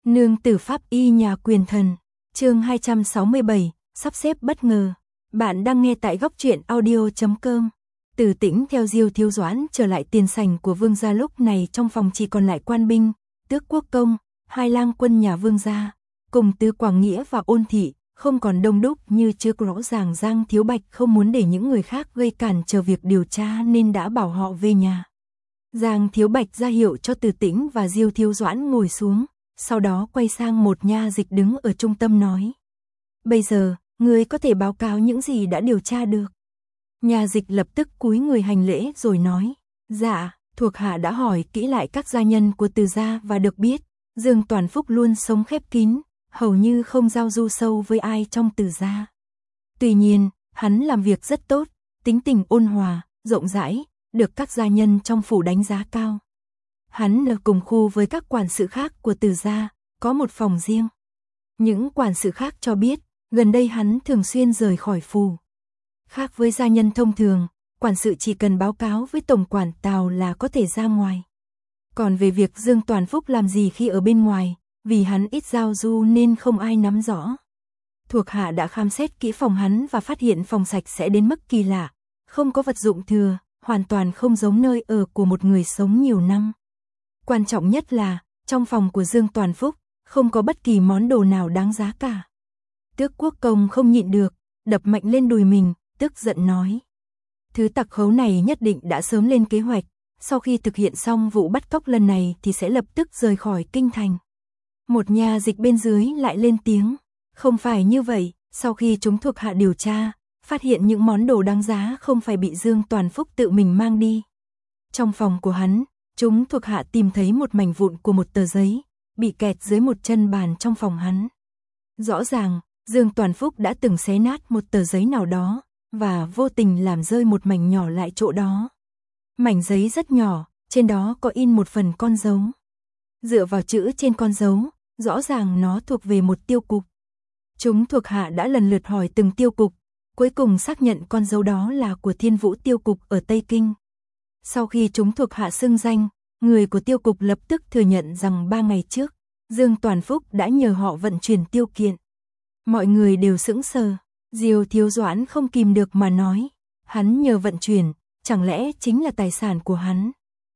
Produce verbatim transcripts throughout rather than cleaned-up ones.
Nương tử pháp y nhà quyền thần, chương hai trăm sáu mươi bảy, sắp xếp bất ngờ. Bạn đang nghe tại góc truyện audio chấm com. Từ Tĩnh theo Diêu Thiếu Doãn trở lại tiền sảnh của Vương gia, lúc này trong phòng chỉ còn lại quan binh, Tước Quốc Công, hai lang quân nhà Vương gia, cùng Tứ Quảng Nghĩa và Ôn thị, không còn đông đúc như trước. Rõ ràng Giang Thiếu Bạch không muốn để những người khác gây cản trở việc điều tra nên đã bảo họ về nhà. Giang Thiếu Bạch ra hiệu cho Từ Tĩnh và Diêu Thiếu Doãn ngồi xuống, sau đó quay sang một nha dịch đứng ở trung tâm nói: "Bây giờ, ngươi có thể báo cáo những gì đã điều tra được." Nha dịch lập tức cúi người hành lễ rồi nói: "Dạ, thuộc hạ đã hỏi kỹ lại các gia nhân của Từ gia và được biết, Dương Toàn Phúc luôn sống khép kín, hầu như không giao du sâu với ai trong Từ gia. Tuy nhiên, hắn làm việc rất tốt, tính tình ôn hòa, rộng rãi, được các gia nhân trong phủ đánh giá cao. Hắn ở cùng khu với các quản sự khác của Từ gia, có một phòng riêng. Những quản sự khác cho biết, gần đây hắn thường xuyên rời khỏi phủ. Khác với gia nhân thông thường, quản sự chỉ cần báo cáo với tổng quản Tào là có thể ra ngoài. Còn về việc Dương Toàn Phúc làm gì khi ở bên ngoài, vì hắn ít giao du nên không ai nắm rõ. Thuộc hạ đã khám xét kỹ phòng hắn và phát hiện phòng sạch sẽ đến mức kỳ lạ, không có vật dụng thừa, hoàn toàn không giống nơi ở của một người sống nhiều năm. Quan trọng nhất là, trong phòng của Dương Toàn Phúc, không có bất kỳ món đồ nào đáng giá cả." Tước Quốc Công không nhịn được, đập mạnh lên đùi mình, tức giận nói: "Thứ tặc khấu này nhất định đã sớm lên kế hoạch, sau khi thực hiện xong vụ bắt cóc lần này thì sẽ lập tức rời khỏi kinh thành." Một nha dịch bên dưới lại lên tiếng: "Không phải như vậy, sau khi chúng thuộc hạ điều tra, phát hiện những món đồ đáng giá không phải bị Dương Toàn Phúc tự mình mang đi. Trong phòng của hắn, chúng thuộc hạ tìm thấy một mảnh vụn của một tờ giấy, bị kẹt dưới một chân bàn trong phòng hắn. Rõ ràng, Dương Toàn Phúc đã từng xé nát một tờ giấy nào đó, và vô tình làm rơi một mảnh nhỏ lại chỗ đó. Mảnh giấy rất nhỏ, trên đó có in một phần con dấu. Dựa vào chữ trên con dấu, rõ ràng nó thuộc về một tiêu cục. Chúng thuộc hạ đã lần lượt hỏi từng tiêu cục, cuối cùng xác nhận con dấu đó là của Thiên Vũ tiêu cục ở Tây Kinh. Sau khi chúng thuộc hạ xưng danh, người của tiêu cục lập tức thừa nhận rằng ba ngày trước, Dương Toàn Phúc đã nhờ họ vận chuyển tiêu kiện." Mọi người đều sững sờ, Diêu Thiếu Doãn không kìm được mà nói: "Hắn nhờ vận chuyển, chẳng lẽ chính là tài sản của hắn?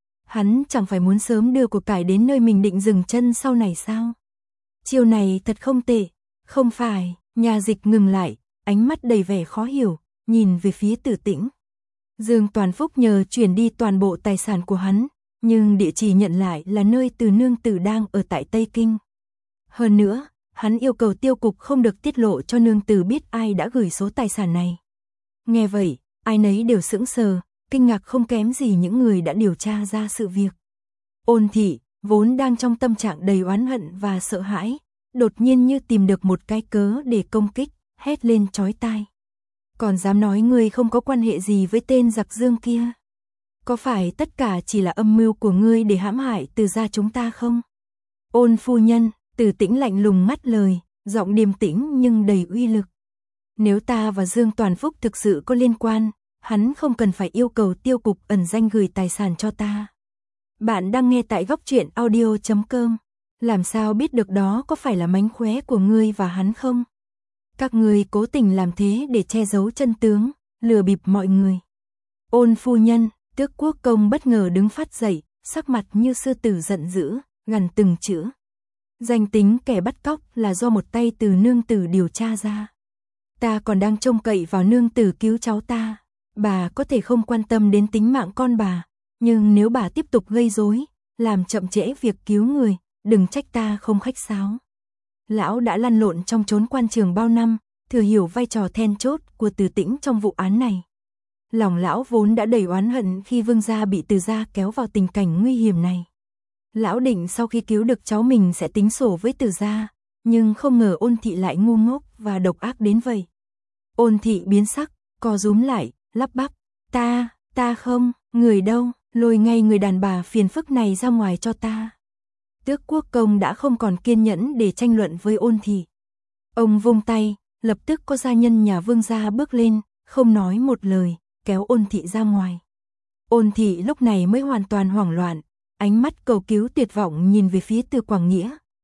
Hắn chẳng phải muốn sớm đưa của cải đến nơi mình định dừng chân sau này sao? Chiêu này thật không tệ." "Không phải." Nhà dịch ngừng lại, ánh mắt đầy vẻ khó hiểu, nhìn về phía Từ Tĩnh. "Dương Toàn Phúc nhờ chuyển đi toàn bộ tài sản của hắn, nhưng địa chỉ nhận lại là nơi Từ nương tử đang ở tại Tây Kinh. Hơn nữa, hắn yêu cầu tiêu cục không được tiết lộ cho nương tử biết ai đã gửi số tài sản này." Nghe vậy, ai nấy đều sững sờ, kinh ngạc không kém gì những người đã điều tra ra sự việc. Ôn thị, vốn đang trong tâm trạng đầy oán hận và sợ hãi, đột nhiên như tìm được một cái cớ để công kích, hét lên chói tai: "Còn dám nói ngươi không có quan hệ gì với tên giặc Dương kia? Có phải tất cả chỉ là âm mưu của ngươi để hãm hại Từ gia chúng ta không?" "Ôn phu nhân." Từ Tĩnh lạnh lùng ngắt lời, giọng điềm tĩnh nhưng đầy uy lực: "Nếu ta và Dương Toàn Phúc thực sự có liên quan, hắn không cần phải yêu cầu tiêu cục ẩn danh gửi tài sản cho ta." Bạn đang nghe tại góc truyện audio chấm com. Làm sao biết được đó có phải là mánh khóe của ngươi và hắn không? Các ngươi cố tình làm thế để che giấu chân tướng, lừa bịp mọi người." "Ôn phu nhân." Tước Quốc Công bất ngờ đứng phát dậy, sắc mặt như sư tử giận dữ, gằn từng chữ: "Danh tính kẻ bắt cóc là do một tay Từ nương tử điều tra ra. Ta còn đang trông cậy vào nương tử cứu cháu ta. Bà có thể không quan tâm đến tính mạng con bà, nhưng nếu bà tiếp tục gây rối, làm chậm trễ việc cứu người, đừng trách ta không khách sáo. Lão đã lăn lộn trong chốn quan trường bao năm, thừa hiểu vai trò then chốt của Từ Tĩnh trong vụ án này. Lòng lão vốn đã đầy oán hận khi Vương gia bị Từ gia kéo vào tình cảnh nguy hiểm này. Lão định sau khi cứu được cháu mình sẽ tính sổ với Từ gia, nhưng không ngờ Ôn thị lại ngu ngốc và độc ác đến vậy." Ôn thị biến sắc, co rúm lại, lắp bắp: Ta, ta không, người đâu, lôi ngay người đàn bà phiền phức này ra ngoài cho ta." Tước Quốc Công đã không còn kiên nhẫn để tranh luận với Ôn thị. Ông vung tay, lập tức có gia nhân nhà Vương gia bước lên, không nói một lời, kéo Ôn thị ra ngoài. Ôn thị lúc này mới hoàn toàn hoảng loạn, ánh mắt cầu cứu tuyệt vọng nhìn về phía Từ Quảng Nghĩa,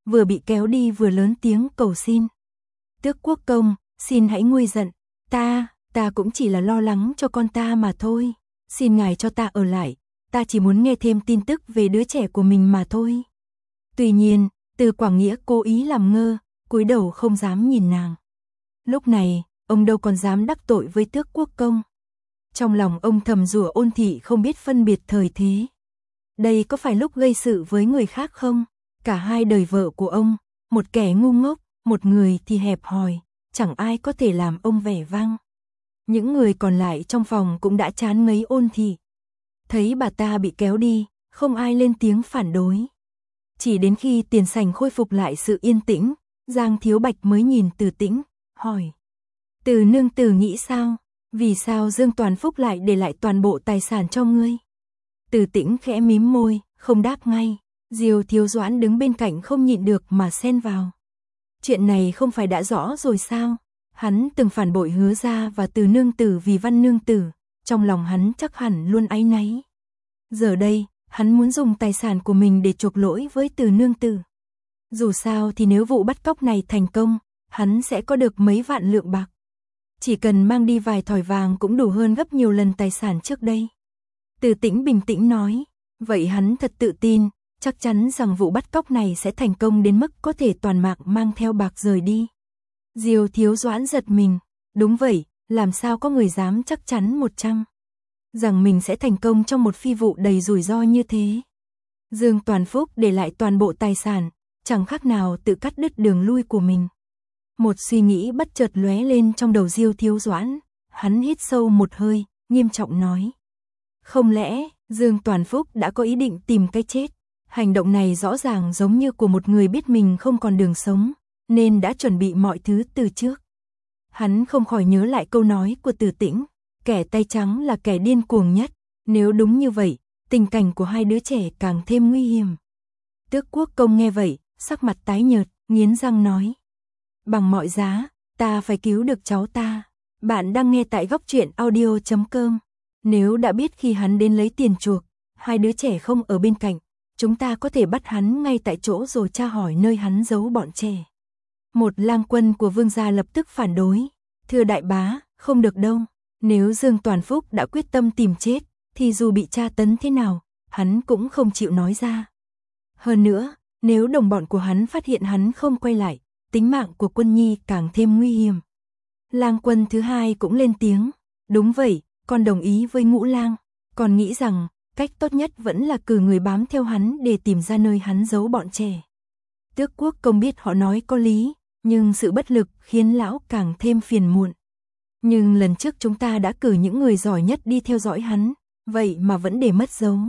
vừa bị kéo đi vừa lớn tiếng cầu xin. Tước quốc công, xin hãy nguôi giận, ta, ta cũng chỉ là lo lắng cho con ta mà thôi, xin ngài cho ta ở lại, ta chỉ muốn nghe thêm tin tức về đứa trẻ của mình mà thôi. Tuy nhiên, Từ Quảng Nghĩa cố ý làm ngơ, cúi đầu không dám nhìn nàng. Lúc này, ông đâu còn dám đắc tội với Tước quốc công. Trong lòng ông thầm rủa Ôn thị không biết phân biệt thời thế. Đây có phải lúc gây sự với người khác không? Cả hai đời vợ của ông, một kẻ ngu ngốc, một người thì hẹp hòi, chẳng ai có thể làm ông vẻ vang. Những người còn lại trong phòng cũng đã chán ngấy Ôn thị. Thấy bà ta bị kéo đi, không ai lên tiếng phản đối. Chỉ đến khi tiền sảnh khôi phục lại sự yên tĩnh, Giang Thiếu Bạch mới nhìn Từ Tĩnh, hỏi. Từ nương tử nghĩ sao? Vì sao Dương Toàn Phúc lại để lại toàn bộ tài sản cho ngươi? Từ Tĩnh khẽ mím môi, không đáp ngay. Diêu Thiếu Doãn đứng bên cạnh không nhịn được mà xen vào. Chuyện này không phải đã rõ rồi sao? Hắn từng phản bội Hứa gia và Từ nương tử vì Văn nương tử, trong lòng hắn chắc hẳn luôn áy náy. Giờ đây, hắn muốn dùng tài sản của mình để chuộc lỗi với Từ nương tử. Dù sao thì nếu vụ bắt cóc này thành công, hắn sẽ có được mấy vạn lượng bạc. Chỉ cần mang đi vài thỏi vàng cũng đủ hơn gấp nhiều lần tài sản trước đây. Từ Tĩnh bình tĩnh nói, vậy hắn thật tự tin, chắc chắn rằng vụ bắt cóc này sẽ thành công đến mức có thể toàn mạng mang theo bạc rời đi. Diêu Thiếu Doãn giật mình, đúng vậy, làm sao có người dám chắc chắn một trăm rằng mình sẽ thành công trong một phi vụ đầy rủi ro như thế. Dương Toàn Phúc để lại toàn bộ tài sản, chẳng khác nào tự cắt đứt đường lui của mình. Một suy nghĩ bất chợt lóe lên trong đầu Diêu Thiếu Doãn, hắn hít sâu một hơi, nghiêm trọng nói. Không lẽ, Dương Toàn Phúc đã có ý định tìm cái chết? Hành động này rõ ràng giống như của một người biết mình không còn đường sống, nên đã chuẩn bị mọi thứ từ trước. Hắn không khỏi nhớ lại câu nói của Từ Tĩnh, kẻ tay trắng là kẻ điên cuồng nhất, nếu đúng như vậy, tình cảnh của hai đứa trẻ càng thêm nguy hiểm. Tước quốc công nghe vậy, sắc mặt tái nhợt, nghiến răng nói. Bằng mọi giá, ta phải cứu được cháu ta. Bạn đang nghe tại góc truyện audio chấm com. Nếu đã biết khi hắn đến lấy tiền chuộc, hai đứa trẻ không ở bên cạnh, chúng ta có thể bắt hắn ngay tại chỗ rồi tra hỏi nơi hắn giấu bọn trẻ. Một lang quân của Vương gia lập tức phản đối. Thưa đại bá, không được đâu. Nếu Dương Toàn Phúc đã quyết tâm tìm chết, thì dù bị tra tấn thế nào, hắn cũng không chịu nói ra. Hơn nữa, nếu đồng bọn của hắn phát hiện hắn không quay lại, tính mạng của Quân Nhi càng thêm nguy hiểm. Lang quân thứ hai cũng lên tiếng. Đúng vậy, con đồng ý với Ngũ Lang. Con nghĩ rằng, cách tốt nhất vẫn là cử người bám theo hắn để tìm ra nơi hắn giấu bọn trẻ. Tước quốc công biết họ nói có lý, nhưng sự bất lực khiến lão càng thêm phiền muộn. Nhưng lần trước chúng ta đã cử những người giỏi nhất đi theo dõi hắn, vậy mà vẫn để mất dấu.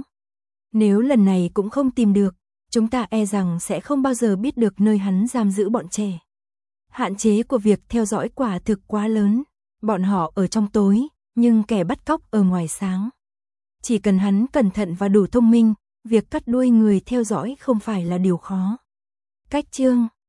Nếu lần này cũng không tìm được, chúng ta e rằng sẽ không bao giờ biết được nơi hắn giam giữ bọn trẻ. Hạn chế của việc theo dõi quả thực quá lớn, bọn họ ở trong tối, nhưng kẻ bắt cóc ở ngoài sáng. Chỉ cần hắn cẩn thận và đủ thông minh, việc cắt đuôi người theo dõi không phải là điều khó. Cách chương